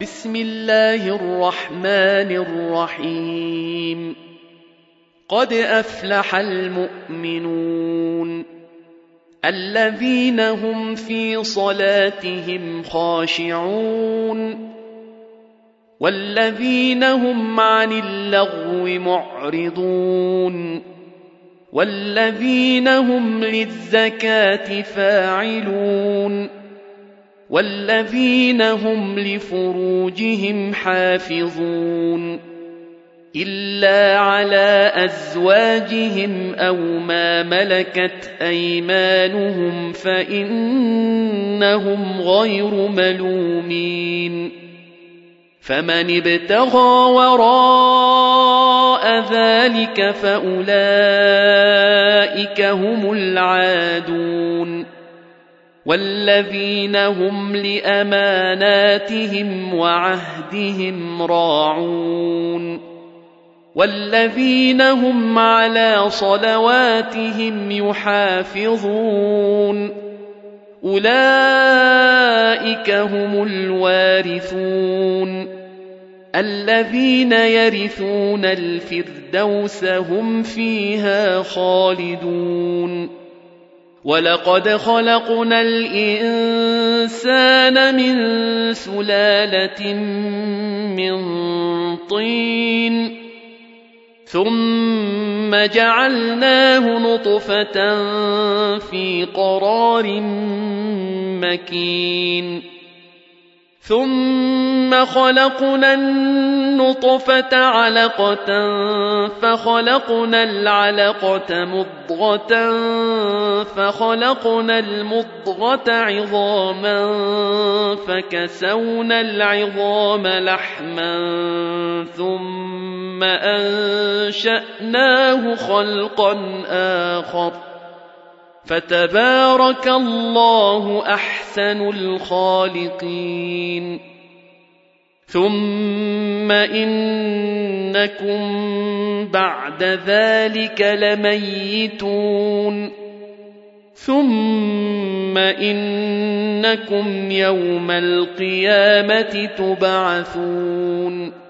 بسم الله الرحمن الرحيم. قد أفلح المؤمنون الذين هم في صلاتهم خاشعون والذين هم عن اللغو معرضون والذين هم للزكاة فاعلون والذين هم لفروجهم حافظون إلا على أزواجهم أو ما ملكت أيمانهم فإنهم غير ملومين. فمن ابتغى وراء ذلك فأولئك هم العادون والذين هم لأماناتهم وعهدهم راعون والذين هم على صلواتهم يحافظون أولئك هم الوارثون الذين يرثون الفردوس هم فيها خالدون. ولقد خلقنا الإنسان من سلالة من طين ثم جعلناه نطفة في قرار مكين ثم خلقنا النطفة علقة فخلقنا العلقة مضغة فخلقنا المضغة عظاما فكسونا العظام لحما ثم أنشأناه خلقا آخر فتبارك الله أحسن الخالقين. ثم إنكم بعد ذلك لميتون ثم إنكم يوم القيامة تبعثون.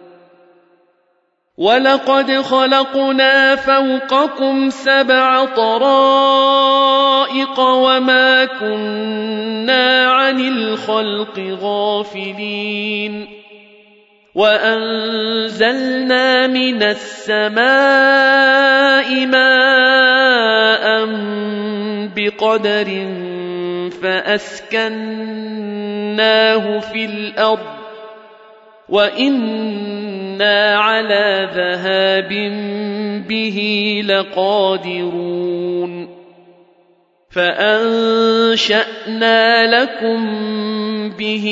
ولقد خلقنا فوقكم 7 طرائق وما كنا عن الخلق غافلين وأنزلنا من السماء ماء بقدر فأسكناه في الأرض وإنا على ذهاب به لقادرون. فأنشأنا لكم به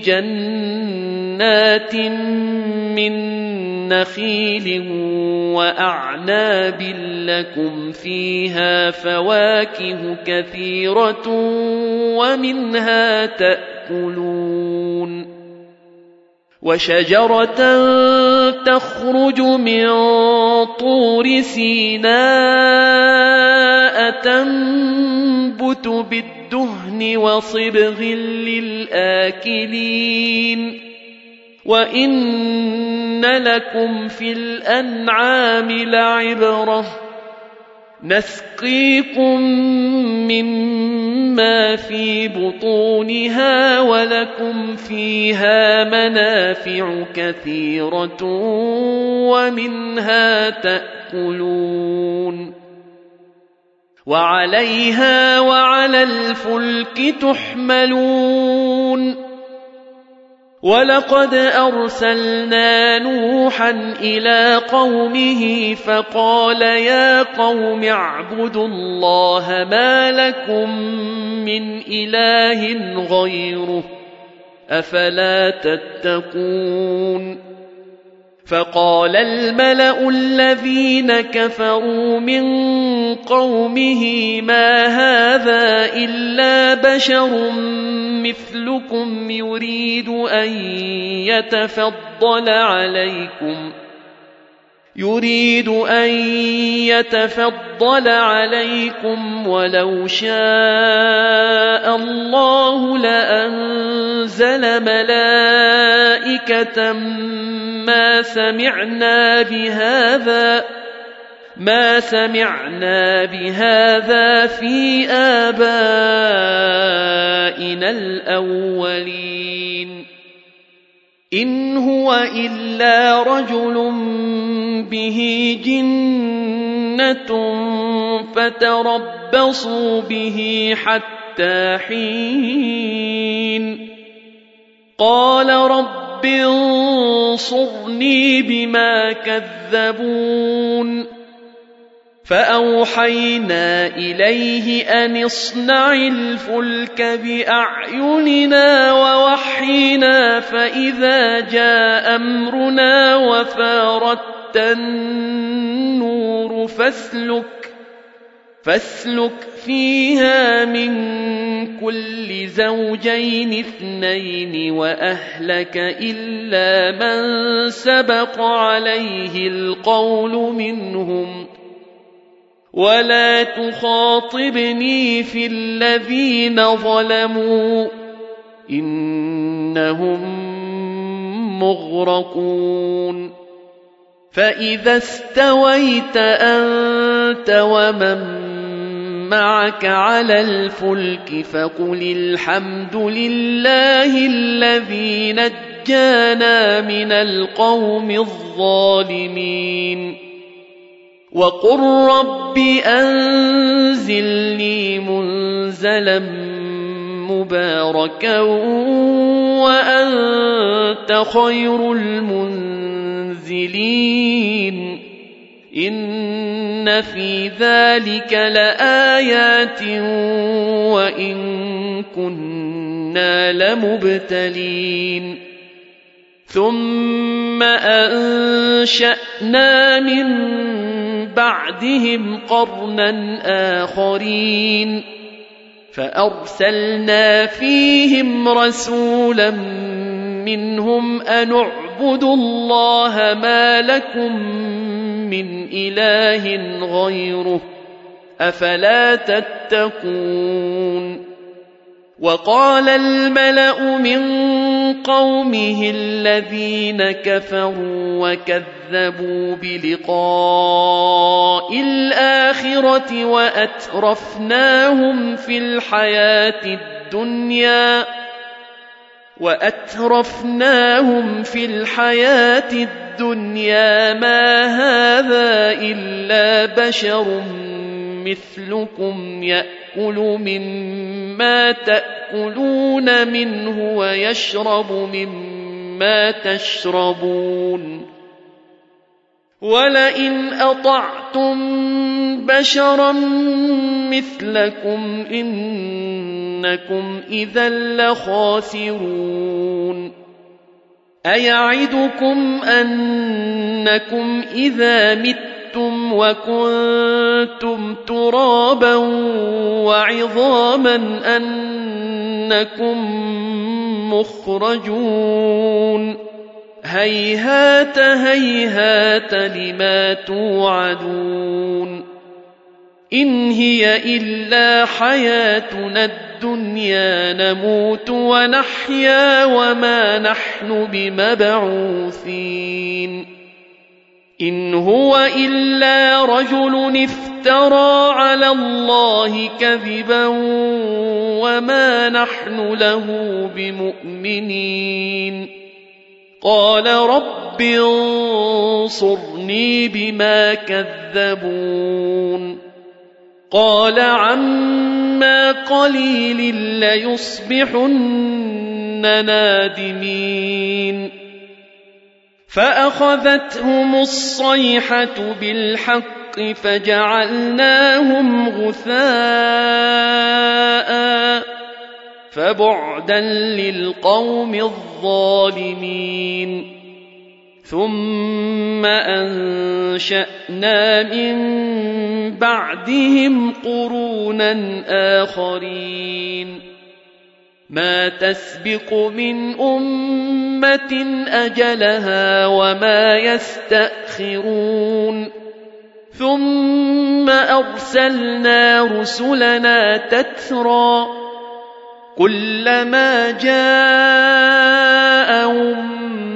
جنات من نخيل وأعناب لكم فيها فواكه كثيرة ومنها تأكلون. وشجرة تخرج من طور سيناء تنبت بالدهن وصبغ للآكلين وإن لكم في الأنعام لعبرة نسقيكم مما في بطونها ولكم فيها منافع كثيرة ومنها تأكلون وعليها وعلى الفلك تحملون. ولقد أرسلنا نوحا إلى قومه فقال يا قوم اعبدوا الله ما لكم من إله غيره أفلا تتقون. فقال الملأ الذين كفروا من قومه ما هذا إلا بشر مثلكم يريد أن يتفضل عليكم ولو شاء الله لأنزل ملائكة ملائكة ما سمعنا بهذا في آبائنا الأولين إن هو إلا رجل به جنة فتربصوا به حتى حين قال رب انصرني بما كذبون فأوحينا إليه أن اصنع الفلك بأعيننا ووحينا فإذا جاء أمرنا وفارت النور فاسلك فيها من كل زوجين اثنين وأهلك إلا من سبق عليه القول منهم ولا تخاطبني في الذين ظلموا إنهم مغرقون فإذا استويت أنت ومن معك على الفلك فقل الحمد لله الذي نجانا من القوم الظالمين وقل رب أنزلني منزلا مباركا وأنت خير المنزلين إن في ذلك لآيات وإن كنا لمبتلين ثم أنشأنا من بعدهم قرنا آخرين فأرسلنا فيهم رسولا منهم أن اعبدوا الله ما لكم من إله غيره أفلا تتقون وقال الملأ من قومه الذين كفروا وكذبوا بلقاء الآخرة وأترفناهم في الحياة الدنيا ما هذا إلا بشر مثلكم يأكل مما تأكلون منه ويشرب مما تشربون ولئن أطعتم بشرا مثلكم إنكم إذا لخاسرون أيعدكم أنكم إذا متم وكنتم ترابا وعظاما أنكم مخرجون هيهات هيهات لما توعدون إن هي إلا حياتنا الدنيا نموت ونحيا وما نحن بمبعوثين إن هو إلا رجل افترى على الله كذبا وما نحن له بمؤمنين قال رب انصرني بما كذبون قال عما قليل ليصبحن نادمين فأخذتهم الصيحة بالحق فجعلناهم غثاء فبعدا للقوم الظالمين ثم أنشأنا من بعدهم قرونا آخرين ما تسبق من أمة أجلها وما يستأخرون ثم أرسلنا رسلنا تترى كلما جاء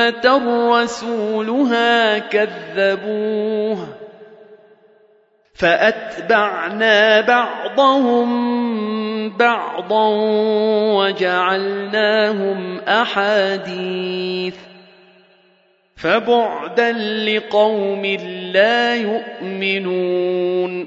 أمة رسولها كذبوه فأتبعنا بعضهم بعضا وجعلناهم أحاديث فبعدا لقوم لا يؤمنون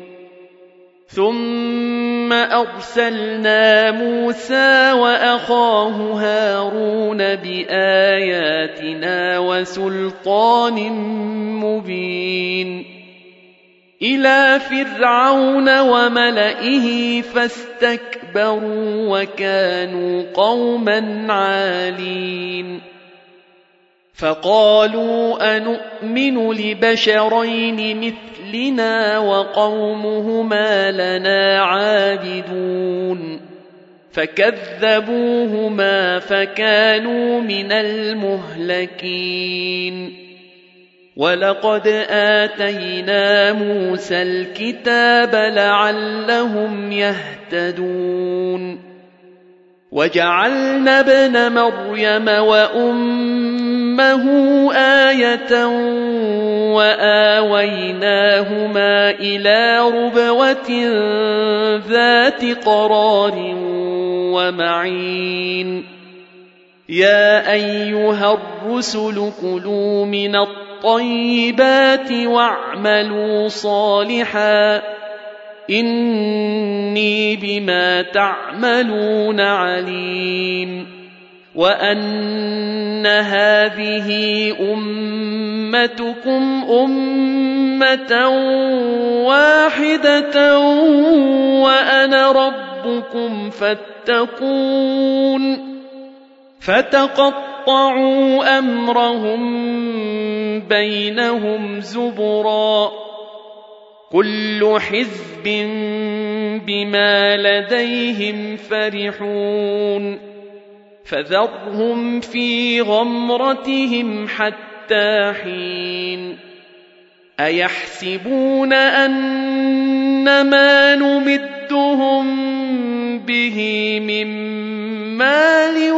ثم أرسلنا موسى وأخاه هارون بآياتنا وسلطان مبين إلى فرعون وملئه فاستكبروا وكانوا قوما عالين فقالوا أنؤمن لبشرين مثلنا وقومهما لنا عابدون فكذبوهما فكانوا من المهلكين ولقد آتينا موسى الكتاب لعلهم يهتدون وجعلنا ابن مريم وأمه آية وآويناهما إلى ربوة ذات قرار ومعين يا أيها الرسل كلوا من الطيبات واعملوا صالحا إني بما تعملون عليم وأن هذه أمتكم أمة واحدة وأنا ربكم فاتقون فتقطعوا أمرهم بينهم زبرا كل حزب بما لديهم فرحون فذرهم في غمرتهم حتى حين أيحسبون أن ما نمدهم به من مال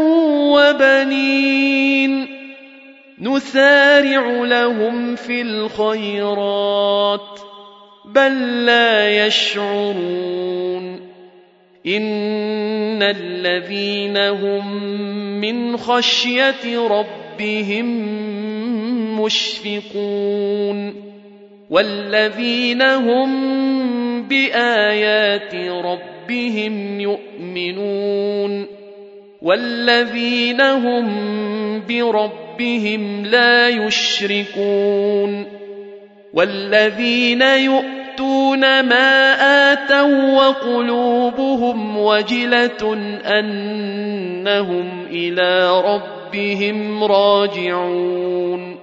وبنين نسارع لهم في الخيرات بل لا يشعرون إن الذين هم من خشية ربهم مشفقون والذين هم بآيات ربهم يؤمنون والذين هم بربهم لا يشركون والذين يؤتون ما آتوا وقلوبهم وجلة أنهم إلى ربهم راجعون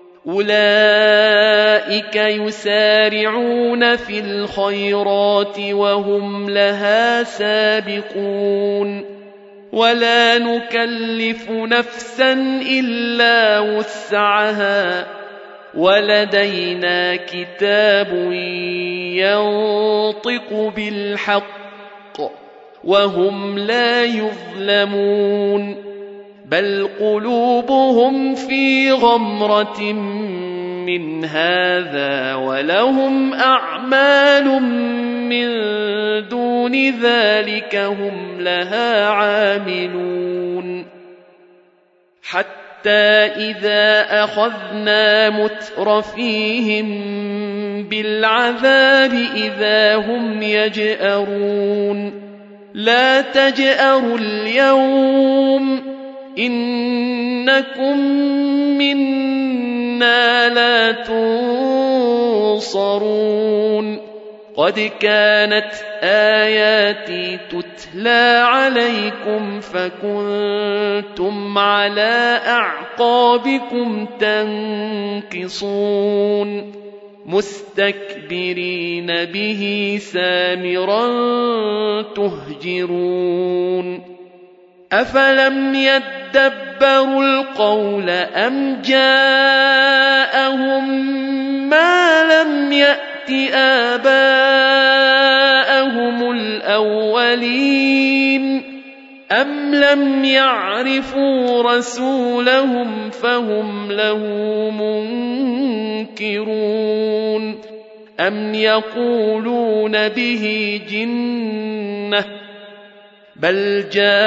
أولئك يسارعون في الخيرات وهم لها سابقون ولا نكلف نفسا إلا وسعها ولدينا كتاب ينطق بالحق وهم لا يظلمون بل قلوبهم في غمرة من هذا ولهم أعمال من دون ذلك هم لها عاملون حتى إذا أخذنا مترفيهم بالعذاب إذا هم يجأرون لا تجأروا اليوم إنكم منا لا تنصرون قد كانت آياتي تتلى عليكم فكنتم على أعقابكم تنكصون مستكبرين به سامرا تهجرون أفلم يدبروا القول أم جاءهم ما لم يأت آباءهم الأولين أم لم يعرفوا رسولهم فهم له منكرون أم يقولون به جنة بل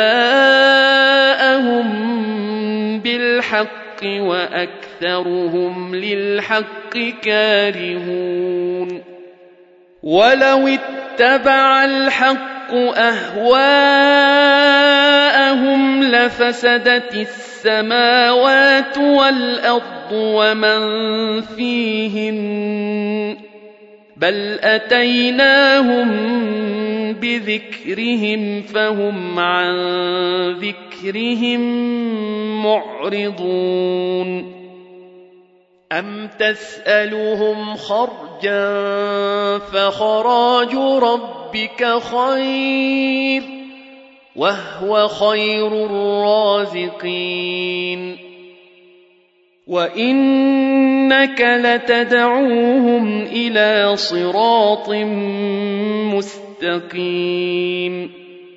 جاءهم بالحق وأكثرهم للحق كارهون ولو اتبع الحق أهواءهم لفسدت السماوات والأرض ومن فيهن بل أتيناهم بذكرهم فهم عن ذكرهم معرضون أم تسألهم خرجا فخراج ربك خير وهو خير الرازقين وإنك لتدعوهم إلى صراط مستقيم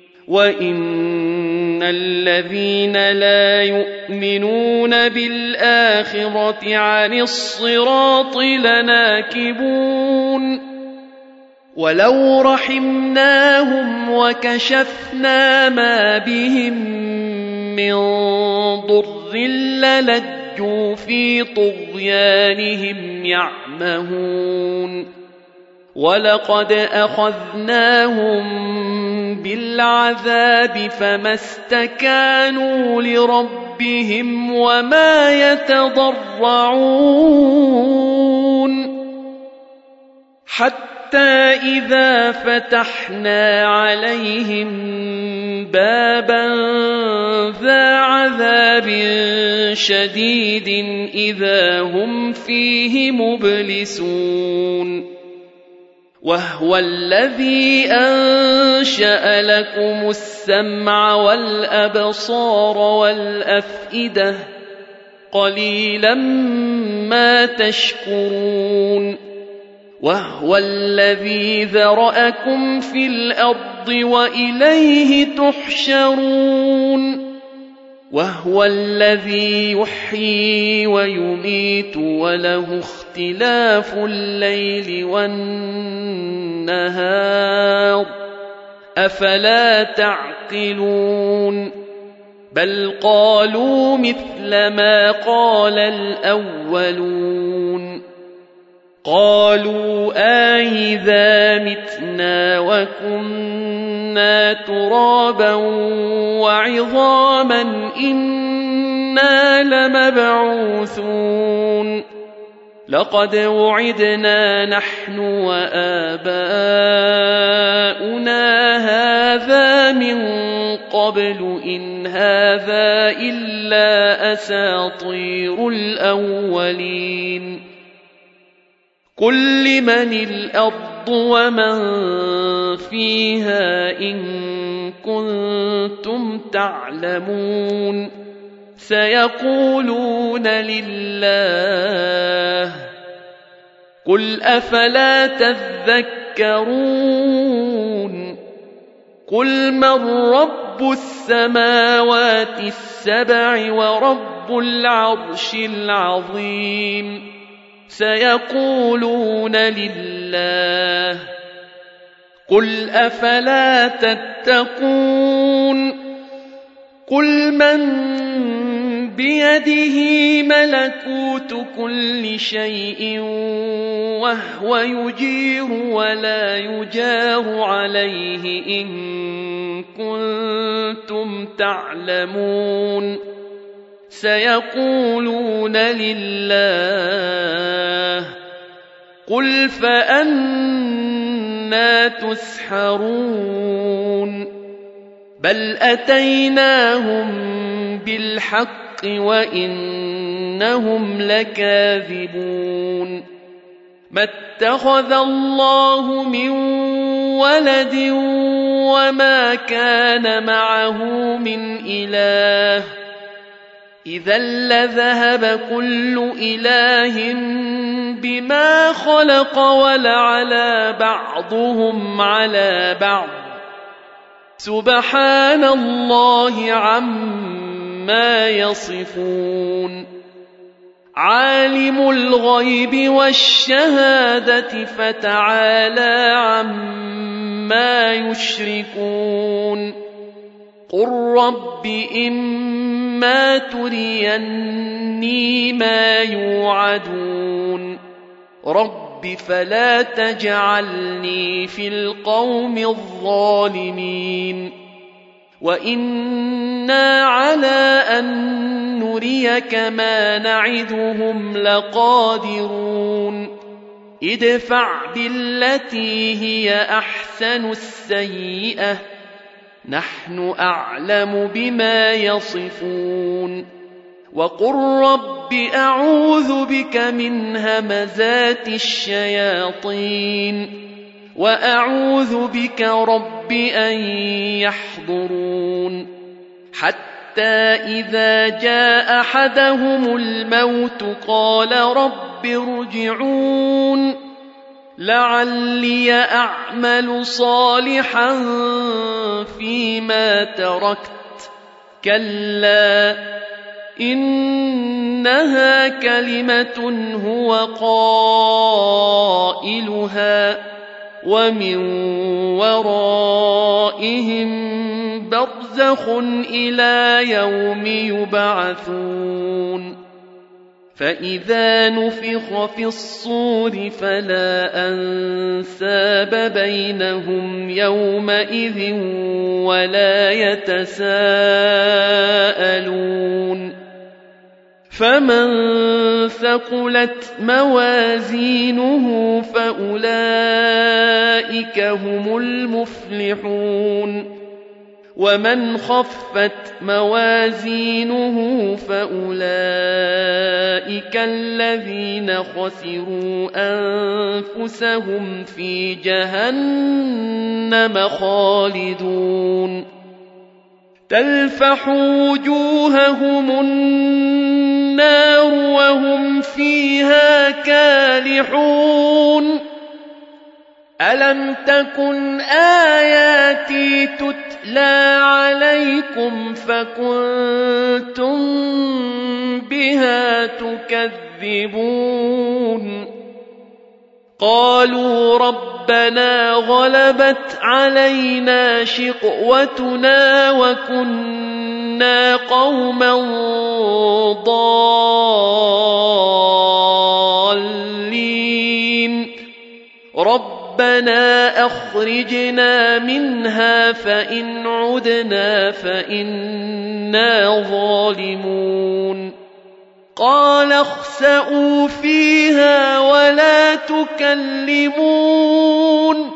وإن الذين لا يؤمنون بالآخرة عن الصراط لناكبون ولو رحمناهم وكشفنا ما بهم من ضر للجوا في طغيانهم يعمهون ولقد أخذناهم بالعذاب فما استكانوا لربهم وما يتضرعون حتى إذا فتحنا عليهم بابا ذا عذاب شديد إذا هم فيه مبلسون وهو الذي أنشأ لكم السمع والأبصار والأفئدة قليلا ما تشكرون وهو الذي ذرأكم في الأرض وإليه تحشرون وهو الذي يحيي ويميت وله اختلاف الليل والنهار أفلا تعقلون بل قالوا مثل ما قال الأولون قالوا أإذا متنا وكنا ترابا وعظاما إنا لمبعوثون لقد وعدنا نحن وآباؤنا هذا من قبل إن هذا إلا أساطير الأولين قل لمن الأرض ومن فيها إن كنتم تعلمون سيقولون لله قل أفلا تذكرون قل من رب السماوات السبع ورب العرش العظيم سيقولون لله قل أفلا تتقون قل من بيده ملكوت كل شيء وهو يجير ولا يجار عليه إن كنتم تعلمون سيقولون لله قل فأنى تسحرون بل أتيناهم بالحق وإنهم لكاذبون ما اتخذ الله من ولد وما كان معه من إله إذا لذهب كل إله بما خلق ولعلى بعضهم على بعض سبحان الله عما يصفون عالم الغيب والشهادة فتعالى عما يشركون قل رب إما تريني ما يوعدون رب فلا تجعلني في القوم الظالمين وإنا على أن نريك ما نعدهم لقادرون ادفع بالتي هي أحسن السيئة نحن أعلم بما يصفون وقل رب أعوذ بك من همزات الشياطين وأعوذ بك رب أن يحضرون حتى إذا جاء أحدهم الموت قال رب ارجعون لعلي أعمل صالحا فيما تركت كلا إنها كلمة هو قائلها ومن ورائهم برزخ إلى يوم يبعثون فإذا نفخ في الصور فلا أنساب بينهم يومئذ ولا يتساءلون فمن ثقلت موازينه فأولئك هم المفلحون ومن خفت موازينه فأولئك الذين خسروا أنفسهم في جهنم خالدون تلفح وجوههم النار وهم فيها كالحون ألم تكن آياتي تتلى عليكم فكنتم بها تكذبون قالوا ربنا غلبت علينا شقوتنا وكنا قوما ضالين ربنا أخرجنا منها فإن عدنا فإنا ظالمون قال اخسئوا فيها ولا تكلمون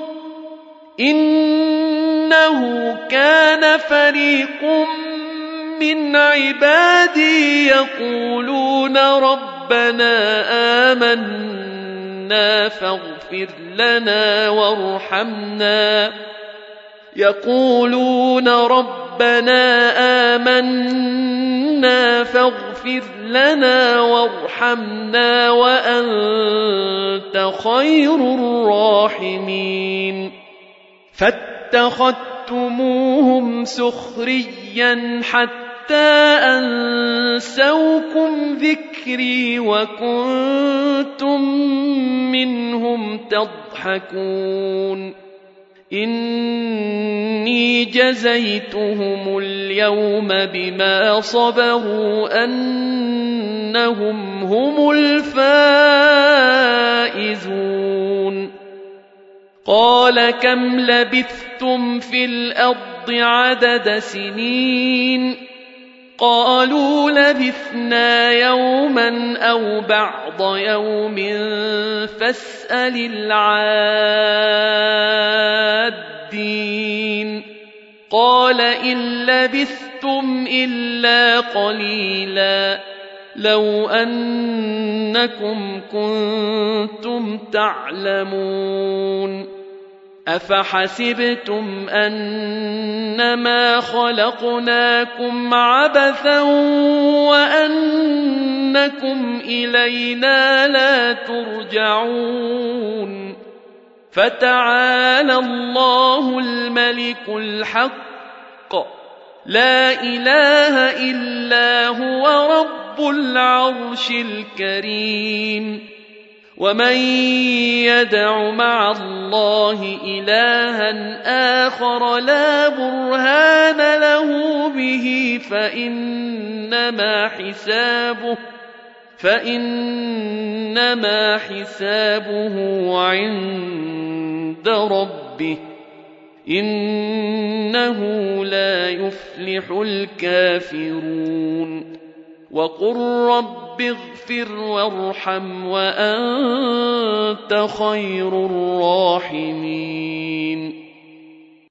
إنه كان فريق من عبادي يقولون ربنا آمنا فاغفر لنا وارحمنا يقولون ربنا آمنا فاغفر لنا وارحمنا وأنت خير الراحمين فاتخذتموهم سخريا حتى أنسوكم ذكري وكنتم منهم تضحكون إني جزيتهم اليوم بما صبروا أنهم هم الفائزون قال كم لبثتم في الأرض عدد سنين قالوا لبثنا يوما أو بعض يوم فاسأل العادين قال إن لبثتم إلا قليلا لو أنكم كنتم تعلمون أفحسبتم أنما خلقناكم عبثا وأنكم إلينا لا ترجعون فتعالى الله الملك الحق لا إله إلا هو رب العرش الكريم ومن يدع مع الله إلها آخر لا برهان له به فإنما حسابه عند ربه إنه لا يفلح الكافرون وقل رب اغفر وارحم وأنت خير الراحمين